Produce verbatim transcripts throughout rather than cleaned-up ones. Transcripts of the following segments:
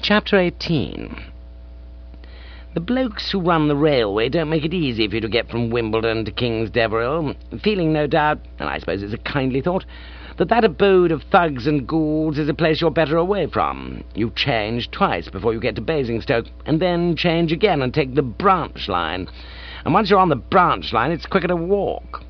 Chapter eighteen. The blokes who run the railway don't make it easy for you to get from Wimbledon to King's Deverill, feeling no doubt, and I suppose it's a kindly thought, that that abode of thugs and ghouls is a place you're better away from. You change twice before you get to Basingstoke, and then change again and take the branch line. And once you're on the branch line, it's quicker to walk.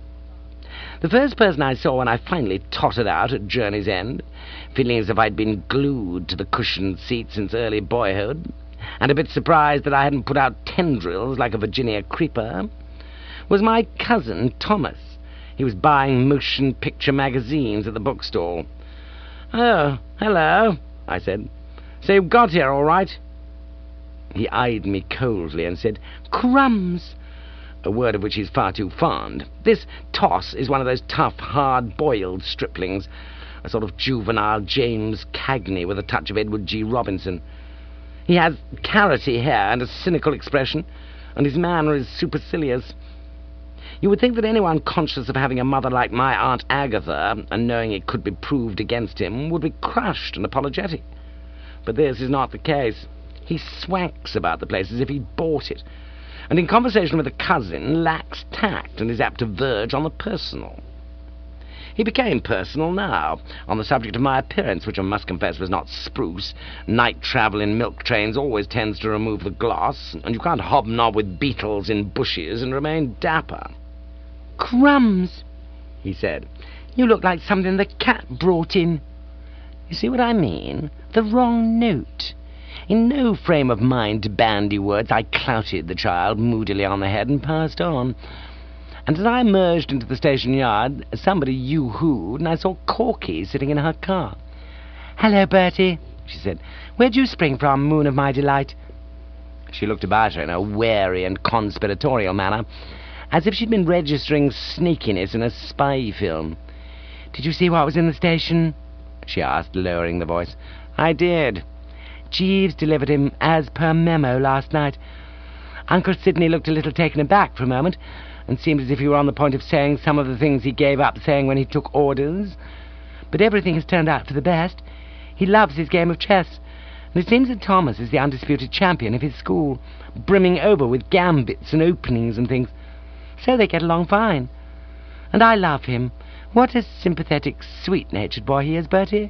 The first person I saw when I finally tottered out at Journey's End, feeling as if I'd been glued to the cushioned seat since early boyhood, and a bit surprised that I hadn't put out tendrils like a Virginia creeper, was my cousin Thomas. He was buying motion picture magazines at the bookstall. "Oh, hello," I said. "So you've got here all right?" He eyed me coldly and said, "Crumbs," a word of which he's far too fond. This Toss is one of those tough, hard-boiled striplings, a sort of juvenile James Cagney with a touch of Edward G. Robinson. He has carroty hair and a cynical expression, and his manner is supercilious. You would think that anyone conscious of having a mother like my Aunt Agatha, and knowing it could be proved against him, would be crushed and apologetic. But this is not the case. He swanks about the place as if he'd bought it, and in conversation with a cousin lacks tact and is apt to verge on the personal. He became personal now, on the subject of my appearance, which I must confess was not spruce. Night travel in milk trains always tends to remove the gloss, and you can't hobnob with beetles in bushes and remain dapper. "Crumbs," he said. "You look like something the cat brought in." You see what I mean? The wrong note. In no frame of mind to bandy words, I clouted the child moodily on the head and passed on. And as I emerged into the station yard, somebody yoo-hooed, and I saw Corky sitting in her car. "Hello, Bertie," she said. "Where'd you spring from, moon of my delight?" She looked about her in a wary and conspiratorial manner, as if she'd been registering sneakiness in a spy film. "Did you see what was in the station?" she asked, lowering the voice. "I did. Jeeves delivered him as per memo last night. Uncle Sidney looked a little taken aback for a moment, and seemed as if he were on the point of saying some of the things he gave up saying when he took orders. But everything has turned out for the best. He loves his game of chess, and it seems that Thomas is the undisputed champion of his school, brimming over with gambits and openings and things. So they get along fine. And I love him. What a sympathetic, sweet-natured boy he is, Bertie."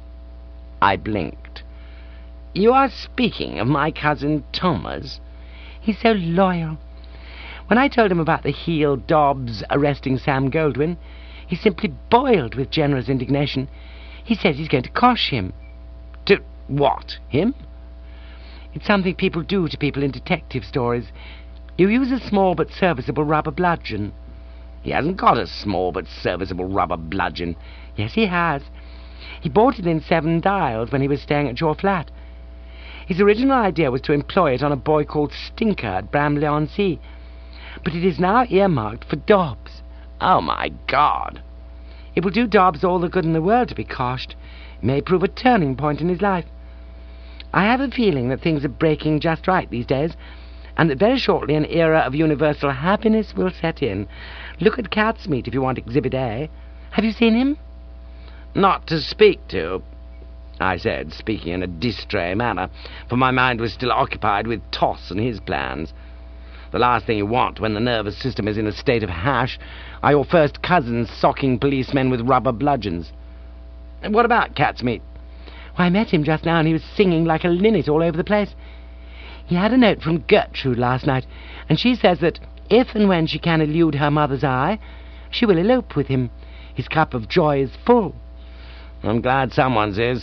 I blinked. "You are speaking of my cousin Thomas?" "He's so loyal. When I told him about the heel Dobbs arresting Sam Goldwyn, he simply boiled with generous indignation. He says he's going to cosh him." "To what, him?" "It's something people do to people in detective stories. You use a small but serviceable rubber bludgeon." "He hasn't got a small but serviceable rubber bludgeon." "Yes, he has. He bought it in Seven Dials when he was staying at your flat. His original idea was to employ it on a boy called Stinker at Bramley-on-Sea, but it is now earmarked for Dobbs." "Oh, my God!" "It will do Dobbs all the good in the world to be coshed. It may prove a turning point in his life. I have a feeling that things are breaking just right these days, and that very shortly an era of universal happiness will set in. Look at Catsmeat if you want Exhibit A. Have you seen him?" "Not to speak to," I said, speaking in a distrait manner, for my mind was still occupied with Toss and his plans. The last thing you want when the nervous system is in a state of hash are your first cousins socking policemen with rubber bludgeons. "What about Catsmeat?" "Why, I met him just now, and he was singing like a linnet all over the place. He had a note from Gertrude last night, and she says that if and when she can elude her mother's eye, she will elope with him. His cup of joy is full." "I'm glad someone's is."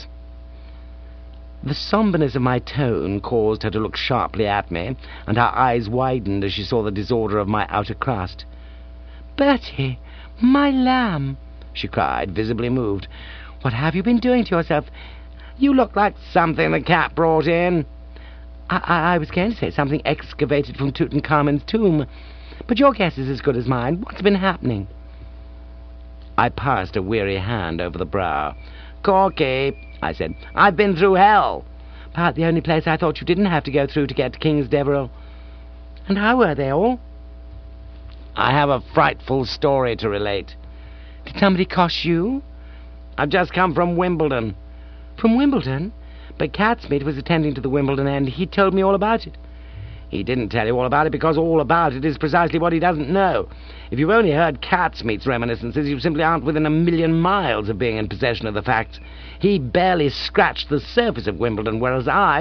The sombreness of my tone caused her to look sharply at me, and her eyes widened as she saw the disorder of my outer crust. "Bertie, my lamb," she cried, visibly moved. "What have you been doing to yourself? You look like something the cat brought in." I, I, I was going to say something excavated from Tutankhamun's tomb, but your guess is as good as mine. What's been happening?" I passed a weary hand over the brow. "Corky," I said, "I've been through hell." "About the only place I thought you didn't have to go through to get to King's Deverill." "And how were they all?" "I have a frightful story to relate." "Did somebody cosh you?" "I've just come from Wimbledon." "From Wimbledon? But Catsmeat was attending to the Wimbledon end. He told me all about it. He didn't tell you all about it because all about it is precisely what he doesn't know. If you've only heard Catsmeat's reminiscences, you simply aren't within a million miles of being in possession of the facts. He barely scratched the surface of Wimbledon, whereas I...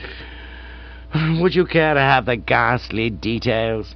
Would you care to have the ghastly details?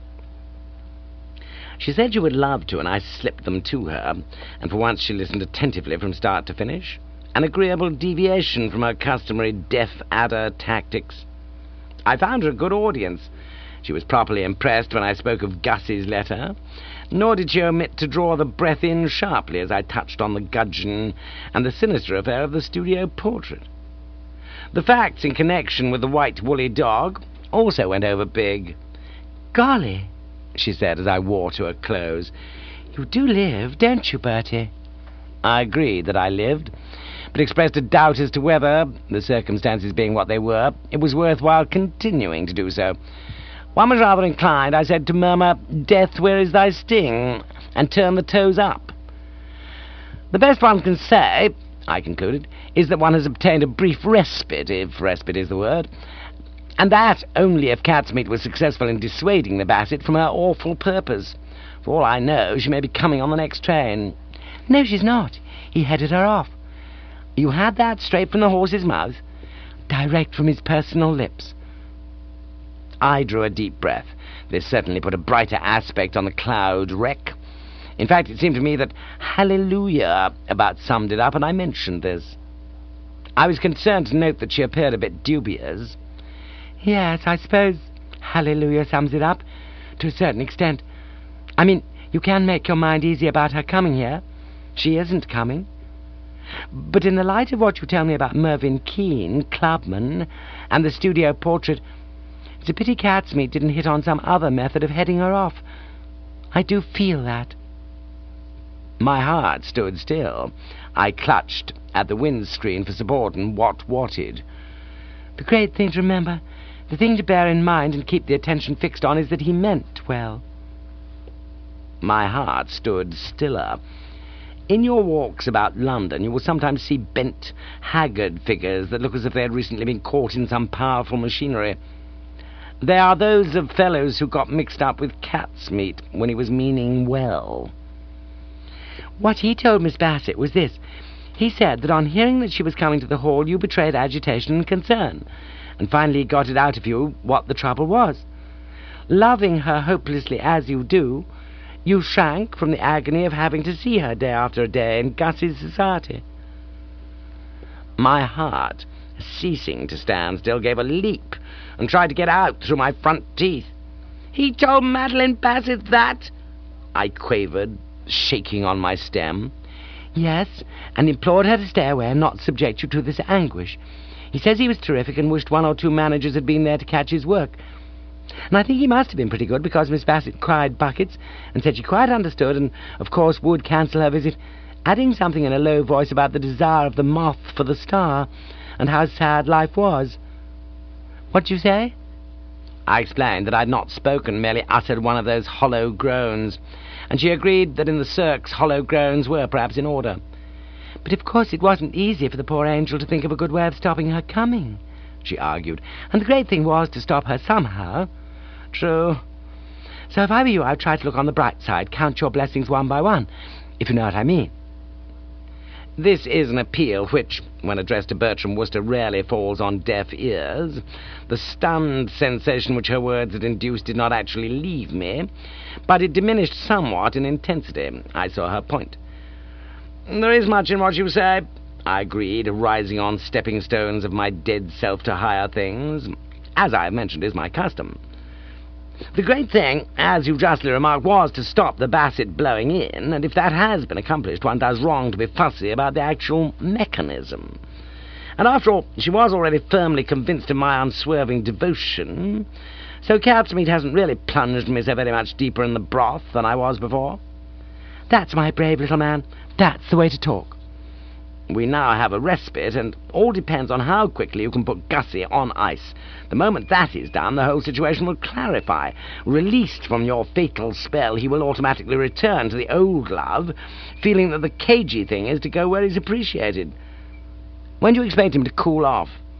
She said she would love to, and I slipped them to her, and for once she listened attentively from start to finish. An agreeable deviation from her customary deaf adder tactics. I found her a good audience. She was properly impressed when I spoke of Gussie's letter, nor did she omit to draw the breath in sharply as I touched on the gudgeon and the sinister affair of the studio portrait. The facts in connection with the white woolly dog also went over big. "Golly," she said as I wore to a close, "you do live, don't you, Bertie?" I agreed that I lived, but expressed a doubt as to whether, the circumstances being what they were, it was worthwhile continuing to do so. One was rather inclined, I said, to murmur, "Death, where is thy sting?" and turn the toes up. The best one can say, I concluded, is that one has obtained a brief respite, if respite is the word, and that only if Catsmeat was successful in dissuading the Bassett from her awful purpose. For all I know, she may be coming on the next train. "No, she's not. He headed her off." "You had that straight from the horse's mouth?" "Direct from his personal lips." I drew a deep breath. This certainly put a brighter aspect on the cloud wreck. In fact, it seemed to me that hallelujah about summed it up, and I mentioned this. I was concerned to note that she appeared a bit dubious. "Yes, I suppose hallelujah sums it up, to a certain extent. I mean, you can make your mind easy about her coming here. She isn't coming. But in the light of what you tell me about Mervyn Keane, clubman, and the studio portrait, it's a pity Catsmeat didn't hit on some other method of heading her off. I do feel that." My heart stood still. I clutched at the windscreen for support and what-whatted. "The great thing to remember, the thing to bear in mind and keep the attention fixed on, is that he meant well." My heart stood stiller. In your walks about London, you will sometimes see bent, haggard figures that look as if they had recently been caught in some powerful machinery. They are those of fellows who got mixed up with Catsmeat when he was meaning well. What he told Miss Bassett was this. He said that on hearing that she was coming to the hall, you betrayed agitation and concern, and finally got it out of you what the trouble was. Loving her hopelessly as you do, you shrank from the agony of having to see her day after day in Gussie's society. My heart, ceasing to stand still, gave a leap and tried to get out through my front teeth. "He told Madeline Bassett that?" I quavered, shaking on my stem. "Yes, and implored her to stay away and not subject you to this anguish. He says he was terrific and wished one or two managers had been there to catch his work. And I think he must have been pretty good, because Miss Bassett cried buckets and said she quite understood and, of course, would cancel her visit, adding something in a low voice about the desire of the moth for the star and how sad life was. What did you say?" I explained that I had not spoken, merely uttered one of those hollow groans, and she agreed that in the circs hollow groans were perhaps in order. "But of course it wasn't easy for the poor angel to think of a good way of stopping her coming," she argued, "and the great thing was to stop her somehow." "True. So if I were you, I'd try to look on the bright side, count your blessings one by one, if you know what I mean." This is an appeal which, when addressed to Bertram Wooster, rarely falls on deaf ears. The stunned sensation which her words had induced did not actually leave me, but it diminished somewhat in intensity. I saw her point. "There is much in what you say," I agreed, rising on stepping stones of my dead self to higher things, as I have mentioned is my custom. The great thing, as you justly remarked, was to stop the Bassett blowing in, and if that has been accomplished, one does wrong to be fussy about the actual mechanism. And after all, she was already firmly convinced of my unswerving devotion, so Catsmeat hasn't really plunged me so very much deeper in the broth than I was before. "That's my brave little man. That's the way to talk." We now have a respite, and all depends on how quickly you can put Gussie on ice. The moment that is done, the whole situation will clarify. Released from your fatal spell, he will automatically return to the old love, feeling that the cagey thing is to go where he's appreciated. When do you expect him to cool off?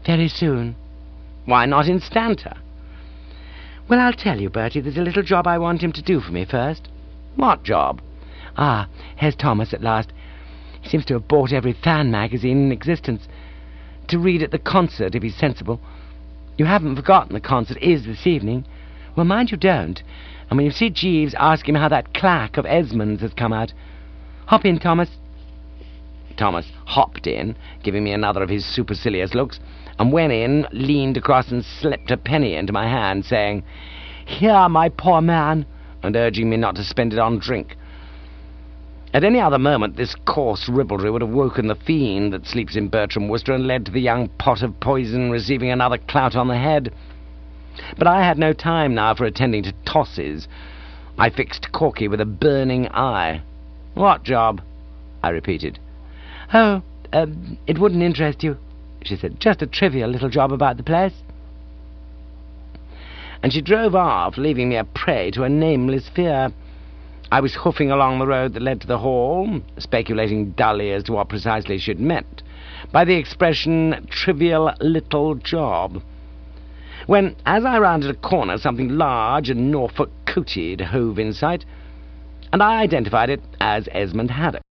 Very soon. Why not instanter? Well, I'll tell you, Bertie, there's a little job I want him to do for me first. What job? Ah, here's Thomas at last. He seems to have bought every fan magazine in existence. To read at the concert, if he's sensible. You haven't forgotten the concert is this evening. Well, mind you don't. And when you see Jeeves, ask him how that claque of Esmond's has come out. Hop in, Thomas. Thomas hopped in, giving me another of his supercilious looks, and went in, leaned across and slipped a penny into my hand, saying, "Here, my poor man," and urging me not to spend it on drink. At any other moment this coarse ribaldry would have woken the fiend that sleeps in Bertram Wooster and led to the young pot of poison receiving another clout on the head. But I had no time now for attending to tosses. I fixed Corky with a burning eye. "What job?" I repeated. "Oh, uh, it wouldn't interest you," she said. "Just a trivial little job about the place." And she drove off, leaving me a prey to a nameless fear. I was hoofing along the road that led to the hall, speculating dully as to what precisely she'd meant by the expression trivial little job, when, as I rounded a corner, something large and Norfolk-coated hove in sight, and I identified it as Esmond Haddock.